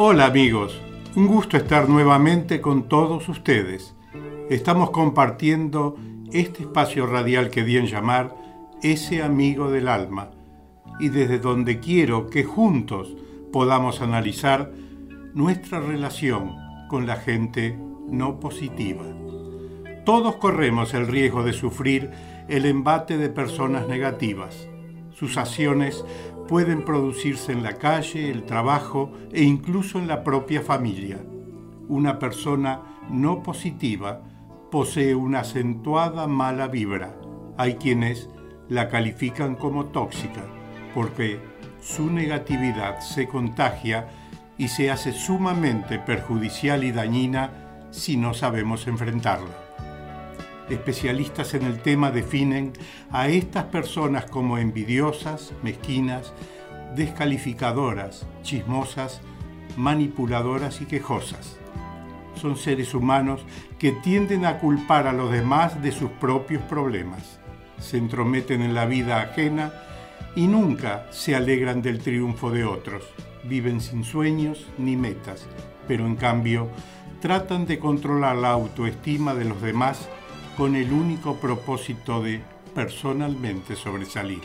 Hola amigos, un gusto estar nuevamente con todos ustedes. Estamos compartiendo este espacio radial que di en llamar Ese Amigo del Alma, y desde donde quiero que juntos podamos analizar nuestra relación con la gente no positiva. Todos corremos el riesgo de sufrir el embate de personas negativas. Sus acciones pueden producirse en la calle, el trabajo e incluso en la propia familia. Una persona no positiva posee una acentuada mala vibra. Hay quienes la califican como tóxica porque su negatividad se contagia y se hace sumamente perjudicial y dañina si no sabemos enfrentarla. Especialistas en el tema definen a estas personas como envidiosas, mezquinas, descalificadoras, chismosas, manipuladoras y quejosas. Son seres humanos que tienden a culpar a los demás de sus propios problemas. Se entrometen en la vida ajena y nunca se alegran del triunfo de otros. Viven sin sueños ni metas, pero en cambio tratan de controlar la autoestima de los demás con el único propósito de personalmente sobresalir.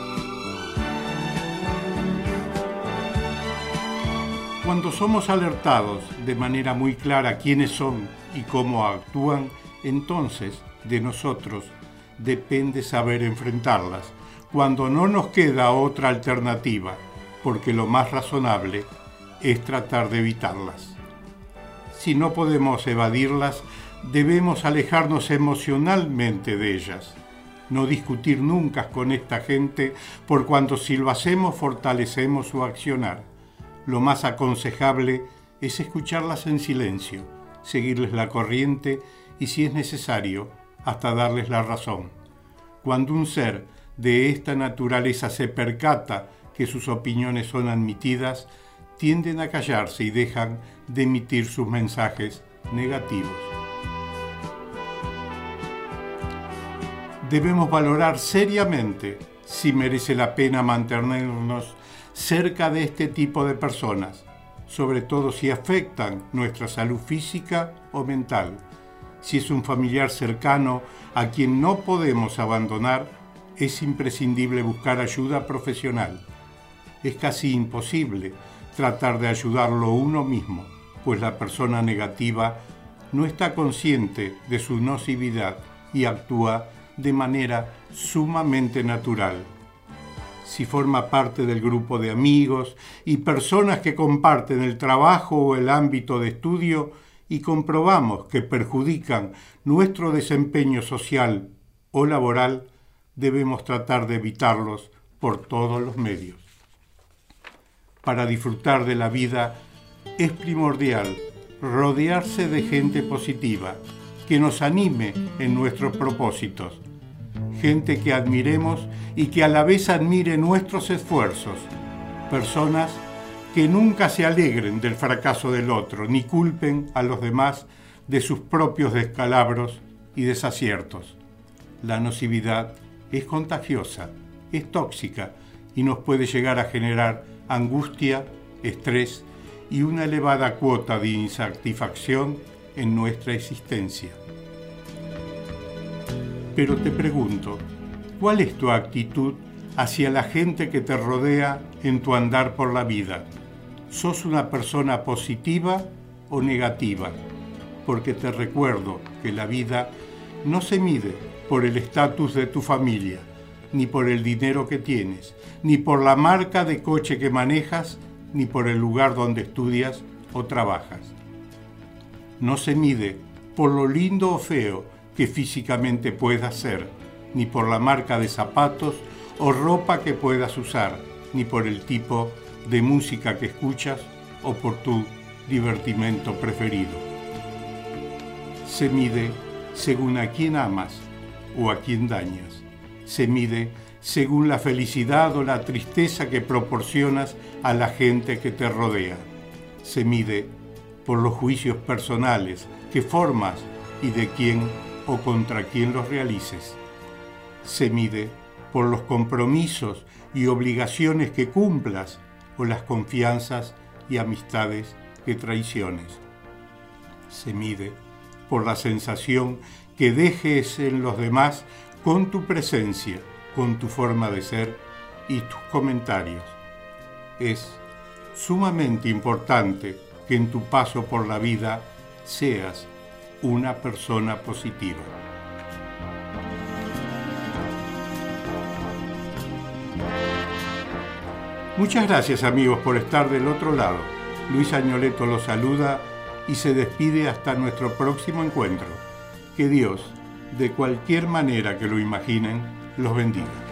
Cuando somos alertados de manera muy clara quiénes son y cómo actúan, entonces de nosotros depende saber enfrentarlas, cuando no nos queda otra alternativa, porque lo más razonable es tratar de evitarlas. Si no podemos evadirlas, debemos alejarnos emocionalmente de ellas. No discutir nunca con esta gente, por cuanto si lo hacemos fortalecemos su accionar. Lo más aconsejable es escucharlas en silencio, seguirles la corriente y, si es necesario, hasta darles la razón. Cuando un ser de esta naturaleza se percata que sus opiniones son admitidas, tienden a callarse y dejan de emitir sus mensajes negativos. Debemos valorar seriamente si merece la pena mantenernos cerca de este tipo de personas, sobre todo si afectan nuestra salud física o mental. Si es un familiar cercano a quien no podemos abandonar, es imprescindible buscar ayuda profesional. Es casi imposible tratar de ayudarlo uno mismo, pues la persona negativa no está consciente de su nocividad y actúa de manera sumamente natural. Si forma parte del grupo de amigos y personas que comparten el trabajo o el ámbito de estudio y comprobamos que perjudican nuestro desempeño social o laboral, debemos tratar de evitarlos por todos los medios. Para disfrutar de la vida es primordial rodearse de gente positiva, que nos anime en nuestros propósitos, gente que admiremos y que a la vez admire nuestros esfuerzos, personas que nunca se alegren del fracaso del otro, ni culpen a los demás de sus propios descalabros y desaciertos. La nocividad es contagiosa, es tóxica y nos puede llegar a generar angustia, estrés y una elevada cuota de insatisfacción en nuestra existencia. Pero te pregunto, ¿cuál es tu actitud hacia la gente que te rodea en tu andar por la vida? ¿Sos una persona positiva o negativa? Porque te recuerdo que la vida no se mide por el estatus de tu familia, ni por el dinero que tienes, ni por la marca de coche que manejas, ni por el lugar donde estudias o trabajas. No se mide por lo lindo o feo que físicamente puedas ser, ni por la marca de zapatos o ropa que puedas usar, ni por el tipo de música que escuchas o por tu divertimento preferido. Se mide según a quién amas o a quién dañas. Se mide según la felicidad o la tristeza que proporcionas a la gente que te rodea. Se mide por los juicios personales que formas y de quién o contra quién los realices. Se mide por los compromisos y obligaciones que cumplas o las confianzas y amistades que traiciones. Se mide por la sensación que dejes en los demás con tu presencia, con tu forma de ser y tus comentarios. Es sumamente importante que en tu paso por la vida seas una persona positiva. Muchas gracias, amigos, por estar del otro lado. Luis Añoleto los saluda y se despide hasta nuestro próximo encuentro. Que Dios, de cualquier manera que lo imaginen, los bendiga.